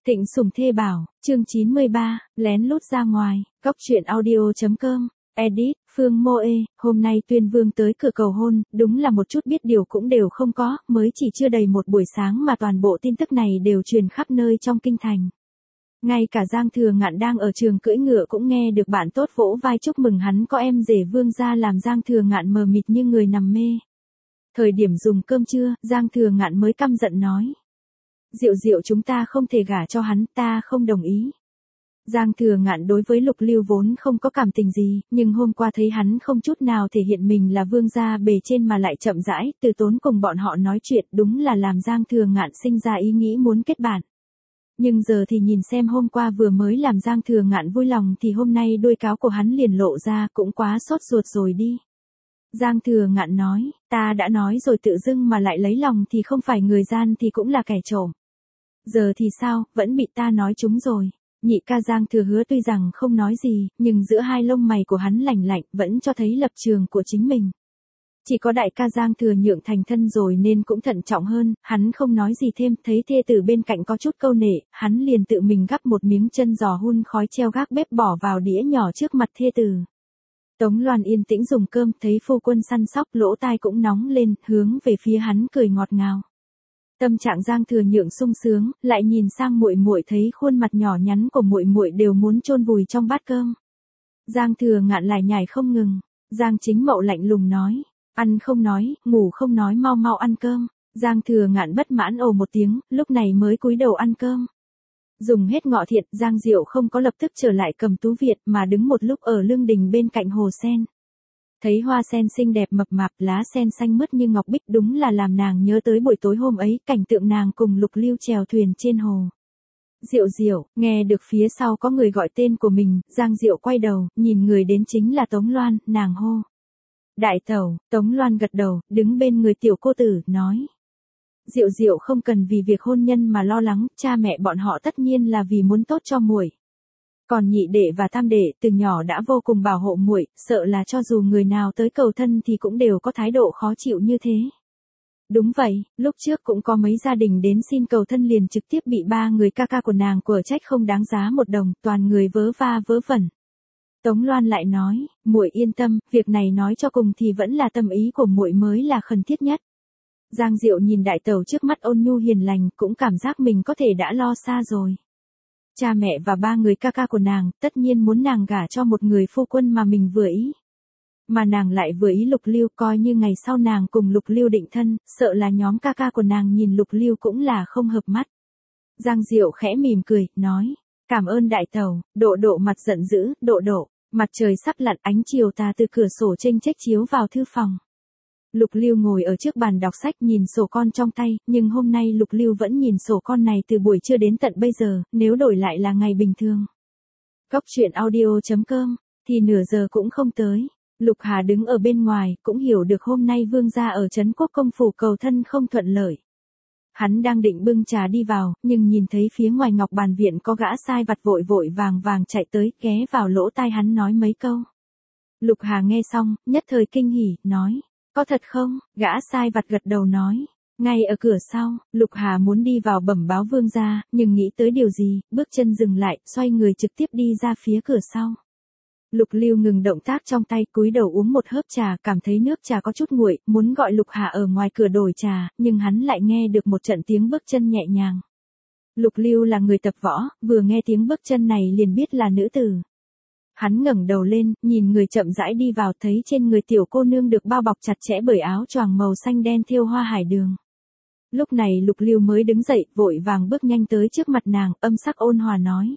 Thịnh Sủng Thê Bảo, chương 93, lén lút ra ngoài, Cóc Truyện Audio.com, edit, Phương Moe, hôm nay Tuyên Vương tới cửa cầu hôn, đúng là một chút biết điều cũng đều không có, mới chỉ chưa đầy một buổi sáng mà toàn bộ tin tức này đều truyền khắp nơi trong kinh thành. Ngay cả Giang Thừa Ngạn đang ở trường cưỡi ngựa cũng nghe được bạn tốt vỗ vai chúc mừng hắn có em rể Vương gia, làm Giang Thừa Ngạn mờ mịt như người nằm mê. Thời điểm dùng cơm trưa, Giang Thừa Ngạn mới căm giận nói. Diệu Diệu, chúng ta không thể gả cho hắn, ta không đồng ý. Giang Thừa Ngạn đối với Lục Lưu vốn không có cảm tình gì, nhưng hôm qua thấy hắn không chút nào thể hiện mình là vương gia bề trên mà lại chậm rãi, từ tốn cùng bọn họ nói chuyện, đúng là làm Giang Thừa Ngạn sinh ra ý nghĩ muốn kết bạn. Nhưng giờ thì nhìn xem hôm qua vừa mới làm Giang Thừa Ngạn vui lòng thì hôm nay đuôi cáo của hắn liền lộ ra, cũng quá sốt ruột rồi đi. Giang Thừa Ngạn nói, ta đã nói rồi, tự dưng mà lại lấy lòng thì không phải người gian thì cũng là kẻ trộm. Giờ thì sao, vẫn bị ta nói trúng rồi. Nhị ca Giang Thừa Hứa tuy rằng không nói gì, nhưng giữa hai lông mày của hắn lạnh lạnh, vẫn cho thấy lập trường của chính mình. Chỉ có đại ca Giang Thừa Nhượng thành thân rồi nên cũng thận trọng hơn, hắn không nói gì thêm, thấy thê tử bên cạnh có chút câu nệ, hắn liền tự mình gắp một miếng chân giò hun khói treo gác bếp bỏ vào đĩa nhỏ trước mặt thê tử. Tống Loan yên tĩnh dùng cơm, thấy phu quân săn sóc, lỗ tai cũng nóng lên, hướng về phía hắn cười ngọt ngào. Tâm trạng Giang Thừa Nhượng sung sướng, lại nhìn sang muội muội, thấy khuôn mặt nhỏ nhắn của muội muội đều muốn chôn vùi trong bát cơm. Giang Thừa Ngạn lại nhảy không ngừng. Giang Chính Mậu lạnh lùng nói, ăn không nói, ngủ không nói, mau mau ăn cơm. Giang Thừa Ngạn bất mãn ồ một tiếng, lúc này mới cúi đầu ăn cơm. Dùng hết ngọ thiện, Giang Diệu không có lập tức trở lại cầm tú Việt mà đứng một lúc ở lương đình bên cạnh hồ sen. Thấy hoa sen xinh đẹp mập mạp, lá sen xanh mướt như ngọc bích, đúng là làm nàng nhớ tới buổi tối hôm ấy, cảnh tượng nàng cùng Lục Lưu chèo thuyền trên hồ. Diệu Diệu, nghe được phía sau có người gọi tên của mình, Giang Diệu quay đầu, nhìn người đến chính là Tống Loan, nàng hô. Đại tẩu. Tống Loan gật đầu, đứng bên người tiểu cô tử, nói. Diệu Diệu không cần vì việc hôn nhân mà lo lắng, cha mẹ bọn họ tất nhiên là vì muốn tốt cho muội. Còn nhị đệ và tam đệ từ nhỏ đã vô cùng bảo hộ muội, sợ là cho dù người nào tới cầu thân thì cũng đều có thái độ khó chịu như thế. Đúng vậy, lúc trước cũng có mấy gia đình đến xin cầu thân liền trực tiếp bị ba người ca ca của nàng quở trách không đáng giá một đồng, toàn người vớ va vớ vẩn. Tống Loan lại nói, muội yên tâm, việc này nói cho cùng thì vẫn là tâm ý của muội mới là khẩn thiết nhất. Giang Diệu nhìn đại tẩu trước mắt ôn nhu hiền lành, cũng cảm giác mình có thể đã lo xa rồi. Cha mẹ và ba người ca ca của nàng, tất nhiên muốn nàng gả cho một người phu quân mà mình vừa ý. Mà nàng lại vừa ý Lục Lưu, coi như ngày sau nàng cùng Lục Lưu định thân, sợ là nhóm ca ca của nàng nhìn Lục Lưu cũng là không hợp mắt. Giang Diệu khẽ mỉm cười, nói, cảm ơn đại tẩu. Độ mặt giận dữ, độ. Mặt trời sắp lặn, ánh chiều tà từ cửa sổ chênh chếch chiếu vào thư phòng. Lục Lưu ngồi ở trước bàn đọc sách nhìn sổ con trong tay, nhưng hôm nay Lục Lưu vẫn nhìn sổ con này từ buổi trưa đến tận bây giờ, nếu đổi lại là ngày bình thường. Cóc Truyện Audio.com, thì nửa giờ cũng không tới. Lục Hà đứng ở bên ngoài, cũng hiểu được hôm nay vương gia ở trấn Quốc công phủ cầu thân không thuận lợi. Hắn đang định bưng trà đi vào, nhưng nhìn thấy phía ngoài ngọc bàn viện có gã sai vặt vội vội vàng chạy tới, ghé vào lỗ tai hắn nói mấy câu. Lục Hà nghe xong, nhất thời kinh hỉ, nói. Có thật không? Gã sai vặt gật đầu nói. Ngay ở cửa sau, Lục Hà muốn đi vào bẩm báo vương gia, nhưng nghĩ tới điều gì, bước chân dừng lại, xoay người trực tiếp đi ra phía cửa sau. Lục Lưu ngừng động tác trong tay, cúi đầu uống một hớp trà, cảm thấy nước trà có chút nguội, muốn gọi Lục Hà ở ngoài cửa đổi trà, nhưng hắn lại nghe được một trận tiếng bước chân nhẹ nhàng. Lục Lưu là người tập võ, vừa nghe tiếng bước chân này liền biết là nữ tử. Hắn ngẩng đầu lên, nhìn người chậm rãi đi vào, thấy trên người tiểu cô nương được bao bọc chặt chẽ bởi áo choàng màu xanh đen thêu hoa hải đường. Lúc này Lục Lưu mới đứng dậy, vội vàng bước nhanh tới trước mặt nàng, âm sắc ôn hòa nói.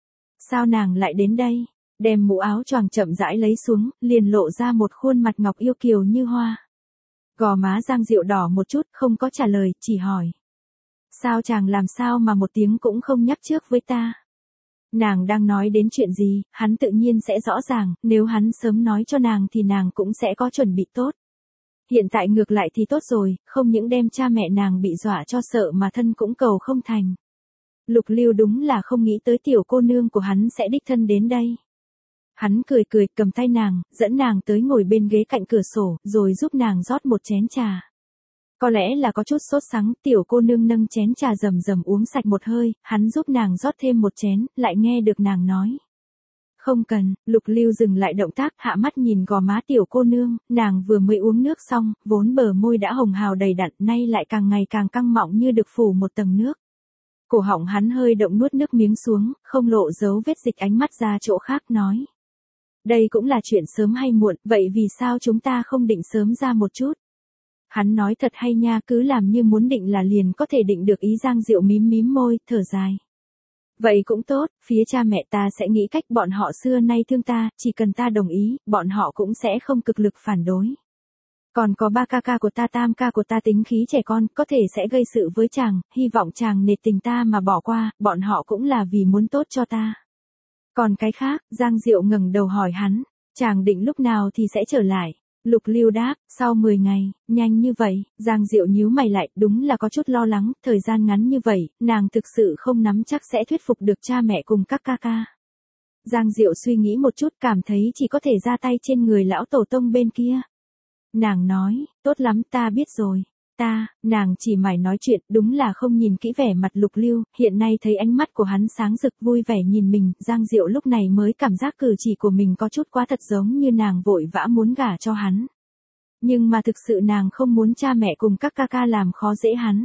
Sao nàng lại đến đây? Đem mũ áo choàng chậm rãi lấy xuống, liền lộ ra một khuôn mặt ngọc yêu kiều như hoa. Gò má Giang Diệu đỏ một chút, không có trả lời, chỉ hỏi. Sao chàng làm sao mà một tiếng cũng không nhắc trước với ta? Nàng đang nói đến chuyện gì, hắn tự nhiên sẽ rõ ràng, nếu hắn sớm nói cho nàng thì nàng cũng sẽ có chuẩn bị tốt. Hiện tại ngược lại thì tốt rồi, không những đem cha mẹ nàng bị dọa cho sợ mà thân cũng cầu không thành. Lục Lưu đúng là không nghĩ tới tiểu cô nương của hắn sẽ đích thân đến đây. Hắn cười cầm tay nàng, dẫn nàng tới ngồi bên ghế cạnh cửa sổ, rồi giúp nàng rót một chén trà. Có lẽ là có chút sốt sắng, tiểu cô nương nâng chén trà rầm rầm uống sạch một hơi, hắn giúp nàng rót thêm một chén, lại nghe được nàng nói. Không cần, Lục Lưu dừng lại động tác, hạ mắt nhìn gò má tiểu cô nương, nàng vừa mới uống nước xong, vốn bờ môi đã hồng hào đầy đặn, nay lại càng ngày càng căng mọng như được phủ một tầng nước. Cổ họng hắn hơi động nuốt nước miếng xuống, không lộ dấu vết dịch ánh mắt ra chỗ khác nói. Đây cũng là chuyện sớm hay muộn, vậy vì sao chúng ta không định sớm ra một chút? Hắn nói thật hay nha, cứ làm như muốn định là liền có thể định được ý. Giang Diệu mím mím môi, thở dài. Vậy cũng tốt, phía cha mẹ ta sẽ nghĩ cách, bọn họ xưa nay thương ta, chỉ cần ta đồng ý, bọn họ cũng sẽ không cực lực phản đối. Còn có ba ca ca của ta, tam ca của ta tính khí trẻ con, có thể sẽ gây sự với chàng, hy vọng chàng nể tình ta mà bỏ qua, bọn họ cũng là vì muốn tốt cho ta. Còn cái khác, Giang Diệu ngẩng đầu hỏi hắn, chàng định lúc nào thì sẽ trở lại? Lục Lưu đáp, sau 10 ngày, nhanh như vậy. Giang Diệu nhíu mày lại, đúng là có chút lo lắng, thời gian ngắn như vậy, nàng thực sự không nắm chắc sẽ thuyết phục được cha mẹ cùng các ca ca. Giang Diệu suy nghĩ một chút, cảm thấy chỉ có thể ra tay trên người lão tổ tông bên kia. Nàng nói, tốt lắm, ta biết rồi. Nàng chỉ mải nói chuyện, đúng là không nhìn kỹ vẻ mặt Lục Lưu, hiện nay thấy ánh mắt của hắn sáng rực vui vẻ nhìn mình, Giang Diệu lúc này mới cảm giác cử chỉ của mình có chút quá thật giống như nàng vội vã muốn gả cho hắn. Nhưng mà thực sự nàng không muốn cha mẹ cùng các ca ca làm khó dễ hắn.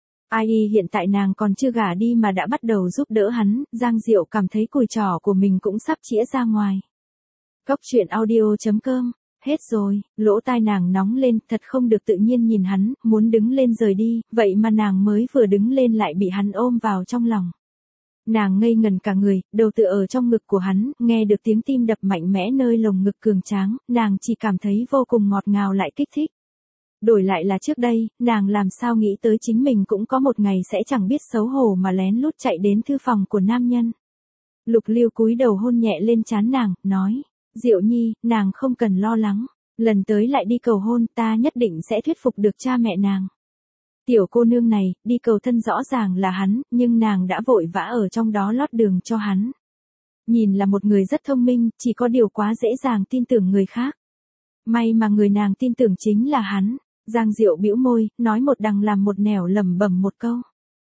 Ai hiện tại nàng còn chưa gả đi mà đã bắt đầu giúp đỡ hắn, Giang Diệu cảm thấy cùi trỏ của mình cũng sắp chĩa ra ngoài. Góc truyện audio.com. Hết rồi, lỗ tai nàng nóng lên, thật không được tự nhiên nhìn hắn, muốn đứng lên rời đi, vậy mà nàng mới vừa đứng lên lại bị hắn ôm vào trong lòng. Nàng ngây ngần cả người, đầu tựa ở trong ngực của hắn, nghe được tiếng tim đập mạnh mẽ nơi lồng ngực cường tráng, nàng chỉ cảm thấy vô cùng ngọt ngào lại kích thích. Đổi lại là trước đây, nàng làm sao nghĩ tới chính mình cũng có một ngày sẽ chẳng biết xấu hổ mà lén lút chạy đến thư phòng của nam nhân. Lục Lưu cúi đầu hôn nhẹ lên trán nàng, nói. Diệu Nhi, nàng không cần lo lắng, lần tới lại đi cầu hôn, ta nhất định sẽ thuyết phục được cha mẹ nàng. Tiểu cô nương này, đi cầu thân rõ ràng là hắn, nhưng nàng đã vội vã ở trong đó lót đường cho hắn. Nhìn là một người rất thông minh, chỉ có điều quá dễ dàng tin tưởng người khác. May mà người nàng tin tưởng chính là hắn. Giang Diệu bĩu môi, nói một đằng làm một nẻo, lẩm bẩm một câu.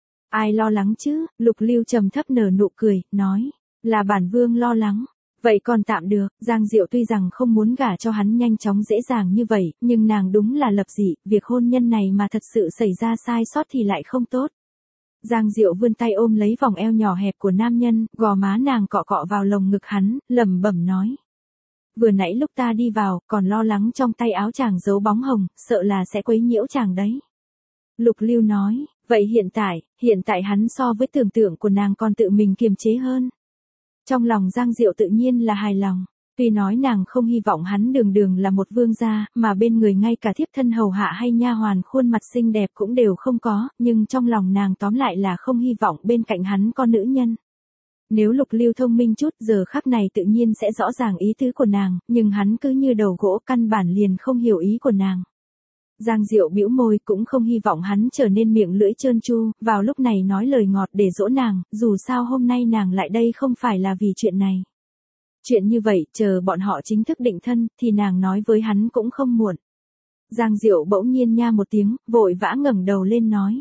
Ai lo lắng chứ? Lục Lưu trầm thấp nở nụ cười, nói, là bản vương lo lắng. Vậy còn tạm được, Giang Diệu tuy rằng không muốn gả cho hắn nhanh chóng dễ dàng như vậy, nhưng nàng đúng là lập dị, việc hôn nhân này mà thật sự xảy ra sai sót thì lại không tốt. Giang Diệu vươn tay ôm lấy vòng eo nhỏ hẹp của nam nhân, gò má nàng cọ cọ vào lồng ngực hắn, lẩm bẩm nói. Vừa nãy lúc ta đi vào, còn lo lắng trong tay áo chàng giấu bóng hồng, sợ là sẽ quấy nhiễu chàng đấy. Lục Lưu nói, vậy hiện tại hắn so với tưởng tượng của nàng còn tự mình kiềm chế hơn. Trong lòng Giang Diệu tự nhiên là hài lòng, tuy nói nàng không hy vọng hắn đường đường là một vương gia, mà bên người ngay cả thiếp thân hầu hạ hay nha hoàn khuôn mặt xinh đẹp cũng đều không có, nhưng trong lòng nàng tóm lại là không hy vọng bên cạnh hắn có nữ nhân. Nếu Lục Lưu thông minh chút giờ khắc này tự nhiên sẽ rõ ràng ý tứ của nàng, nhưng hắn cứ như đầu gỗ căn bản liền không hiểu ý của nàng. Giang Diệu bĩu môi cũng không hy vọng hắn trở nên miệng lưỡi trơn tru, vào lúc này nói lời ngọt để dỗ nàng, dù sao hôm nay nàng lại đây không phải là vì chuyện này. Chuyện như vậy, chờ bọn họ chính thức định thân, thì nàng nói với hắn cũng không muộn. Giang Diệu bỗng nhiên nha một tiếng, vội vã ngẩng đầu lên nói.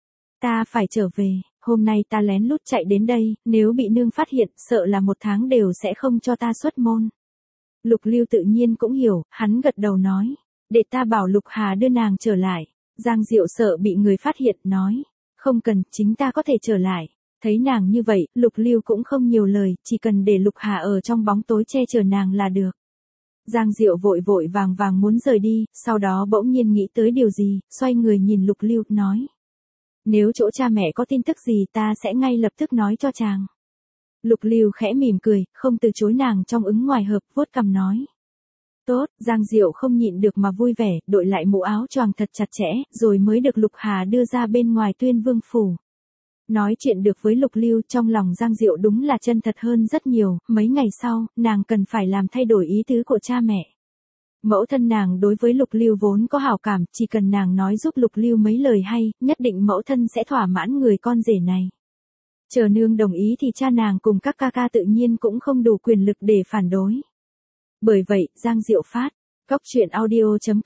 Ta phải trở về, hôm nay ta lén lút chạy đến đây, nếu bị nương phát hiện, sợ là 1 tháng đều sẽ không cho ta xuất môn. Lục Lưu tự nhiên cũng hiểu, hắn gật đầu nói. Để ta bảo Lục Hà đưa nàng trở lại. Giang Diệu sợ bị người phát hiện, nói. Không cần, chính ta có thể trở lại. Thấy nàng như vậy, Lục Lưu cũng không nhiều lời, chỉ cần để Lục Hà ở trong bóng tối che chở nàng là được. Giang Diệu vội vội vàng vàng muốn rời đi, sau đó bỗng nhiên nghĩ tới điều gì, xoay người nhìn Lục Lưu, nói. Nếu chỗ cha mẹ có tin tức gì ta sẽ ngay lập tức nói cho chàng. Lục Lưu khẽ mỉm cười, không từ chối nàng trong ứng ngoài hợp, vuốt cằm nói. Tốt, Giang Diệu không nhịn được mà vui vẻ, đội lại mũ áo choàng thật chặt chẽ, rồi mới được Lục Hà đưa ra bên ngoài Tuyên Vương phủ. Nói chuyện được với Lục Lưu, trong lòng Giang Diệu đúng là chân thật hơn rất nhiều, mấy ngày sau, nàng cần phải làm thay đổi ý tứ của cha mẹ. Mẫu thân nàng đối với Lục Lưu vốn có hảo cảm, chỉ cần nàng nói giúp Lục Lưu mấy lời hay, nhất định mẫu thân sẽ thỏa mãn người con rể này. Chờ nương đồng ý thì cha nàng cùng các ca ca tự nhiên cũng không đủ quyền lực để phản đối. Bởi vậy, Giang Diệu phát, góc truyện audio.com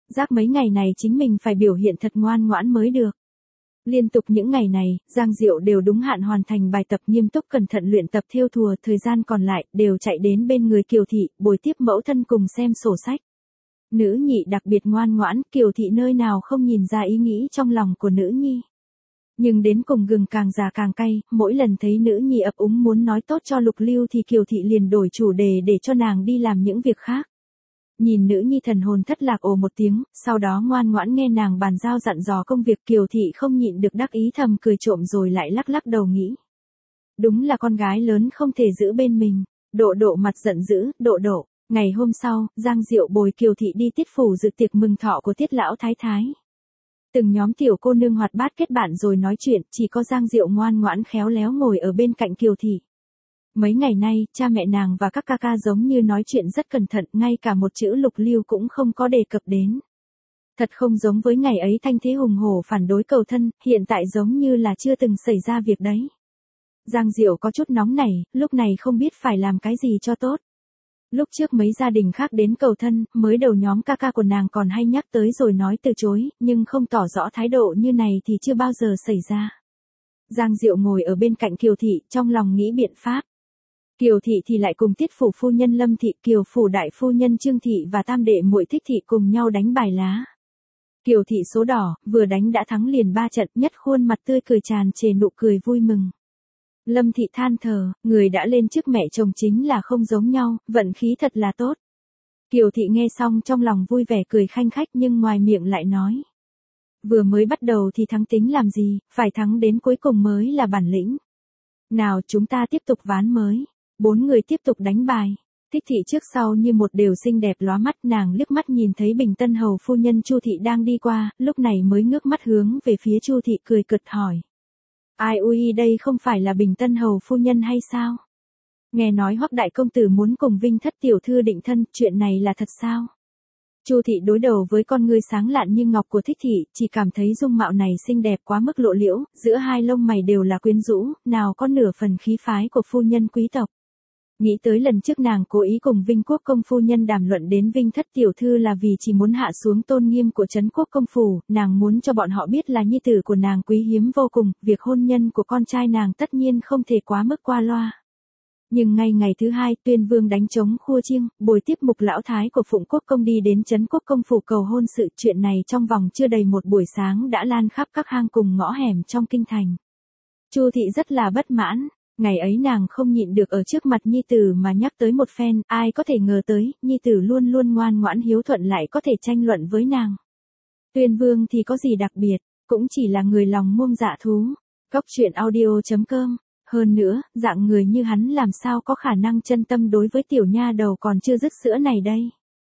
Giác mấy ngày này chính mình phải biểu hiện thật ngoan ngoãn mới được. Liên tục những ngày này, Giang Diệu đều đúng hạn hoàn thành bài tập nghiêm túc cẩn thận luyện tập thêu thùa, thời gian còn lại đều chạy đến bên người Kiều Thị, bồi tiếp mẫu thân cùng xem sổ sách. Nữ nhị đặc biệt ngoan ngoãn, Kiều Thị nơi nào không nhìn ra ý nghĩ trong lòng của nữ nhi. Nhưng đến cùng gừng càng già càng cay, mỗi lần thấy nữ nhi ấp úng muốn nói tốt cho Lục Lưu thì Kiều Thị liền đổi chủ đề để cho nàng đi làm những việc khác. Nhìn nữ nhi thần hồn thất lạc ồ một tiếng, sau đó ngoan ngoãn nghe nàng bàn giao dặn dò công việc, Kiều Thị không nhịn được đắc ý thầm cười trộm rồi lại lắc lắc đầu nghĩ. Đúng là con gái lớn không thể giữ bên mình. Độ Độ mặt giận dữ, Độ Độ. Ngày hôm sau, Giang Diệu bồi Kiều Thị đi Tiết phủ dự tiệc mừng thọ của Tiết lão thái thái. Từng nhóm tiểu cô nương hoạt bát kết bạn rồi nói chuyện, chỉ có Giang Diệu ngoan ngoãn khéo léo ngồi ở bên cạnh Kiều Thị. Mấy ngày nay, cha mẹ nàng và các ca ca giống như nói chuyện rất cẩn thận, ngay cả một chữ Lục Lưu cũng không có đề cập đến. Thật không giống với ngày ấy thanh thế hùng hổ phản đối cầu thân, hiện tại giống như là chưa từng xảy ra việc đấy. Giang Diệu có chút nóng nảy, lúc này không biết phải làm cái gì cho tốt. Lúc trước mấy gia đình khác đến cầu thân, mới đầu nhóm ca ca của nàng còn hay nhắc tới rồi nói từ chối, nhưng không tỏ rõ thái độ như này thì chưa bao giờ xảy ra. Giang Diệu ngồi ở bên cạnh Kiều Thị, trong lòng nghĩ biện pháp. Kiều Thị thì lại cùng Tiết phủ phu nhân Lâm Thị, Kiều phủ đại phu nhân Trương Thị và tam đệ muội Thích Thị cùng nhau đánh bài lá. Kiều Thị số đỏ, vừa đánh đã thắng liền 3 trận, nhất khuôn mặt tươi cười tràn trề nụ cười vui mừng. Lâm Thị than thở, người đã lên trước mẹ chồng chính là không giống nhau, vận khí thật là tốt. Kiều Thị nghe xong trong lòng vui vẻ cười khanh khách nhưng ngoài miệng lại nói. Vừa mới bắt đầu thì thắng tính làm gì, phải thắng đến cuối cùng mới là bản lĩnh. Nào chúng ta tiếp tục ván mới. 4 người tiếp tục đánh bài. Thích Thị trước sau như một đều xinh đẹp lóa mắt, nàng liếc mắt nhìn thấy Bình Tân hầu phu nhân Chu Thị đang đi qua, lúc này mới ngước mắt hướng về phía Chu Thị cười cợt hỏi. Ai ui đây không phải là Bình Tân hầu phu nhân hay sao? Nghe nói Hoắc đại công tử muốn cùng Vinh thất tiểu thư định thân, chuyện này là thật sao? Chu Thị đối đầu với con ngươi sáng lạn như ngọc của Thích Thị, chỉ cảm thấy dung mạo này xinh đẹp quá mức lộ liễu, giữa hai lông mày đều là quyến rũ, nào có nửa phần khí phái của phu nhân quý tộc. Nghĩ tới lần trước nàng cố ý cùng Vinh Quốc công phu nhân đàm luận đến Vinh thất tiểu thư là vì chỉ muốn hạ xuống tôn nghiêm của Trấn Quốc công phủ, nàng muốn cho bọn họ biết là nhi tử của nàng quý hiếm vô cùng, việc hôn nhân của con trai nàng tất nhiên không thể quá mức qua loa. Nhưng ngay ngày thứ hai, Tuyên Vương đánh trống khua chiêng, bồi tiếp Mục lão thái của Phụng Quốc công đi đến Trấn Quốc công phủ cầu hôn sự, chuyện này trong vòng chưa đầy một buổi sáng đã lan khắp các hang cùng ngõ hẻm trong kinh thành. Chu Thị rất là bất mãn. Ngày ấy nàng không nhịn được ở trước mặt nhi tử mà nhắc tới một phen, ai có thể ngờ tới, nhi tử luôn luôn ngoan ngoãn hiếu thuận lại có thể tranh luận với nàng. Tuyên Vương thì có gì đặc biệt, cũng chỉ là người lòng muông dạ thú. Cóc truyện audio.com. Hơn nữa, dạng người như hắn làm sao có khả năng chân tâm đối với tiểu nha đầu còn chưa dứt sữa này đây.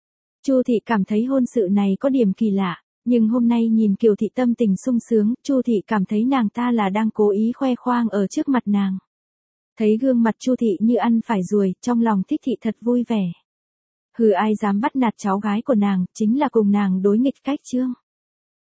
Chu Thị cảm thấy hôn sự này có điểm kỳ lạ. Nhưng hôm nay nhìn Kiều Thị tâm tình sung sướng, Chu Thị cảm thấy nàng ta là đang cố ý khoe khoang ở trước mặt nàng. Thấy gương mặt Chu Thị như ăn phải ruồi, trong lòng Thích Thị thật vui vẻ. Hừ ai dám bắt nạt cháu gái của nàng, chính là cùng nàng đối nghịch cách chương.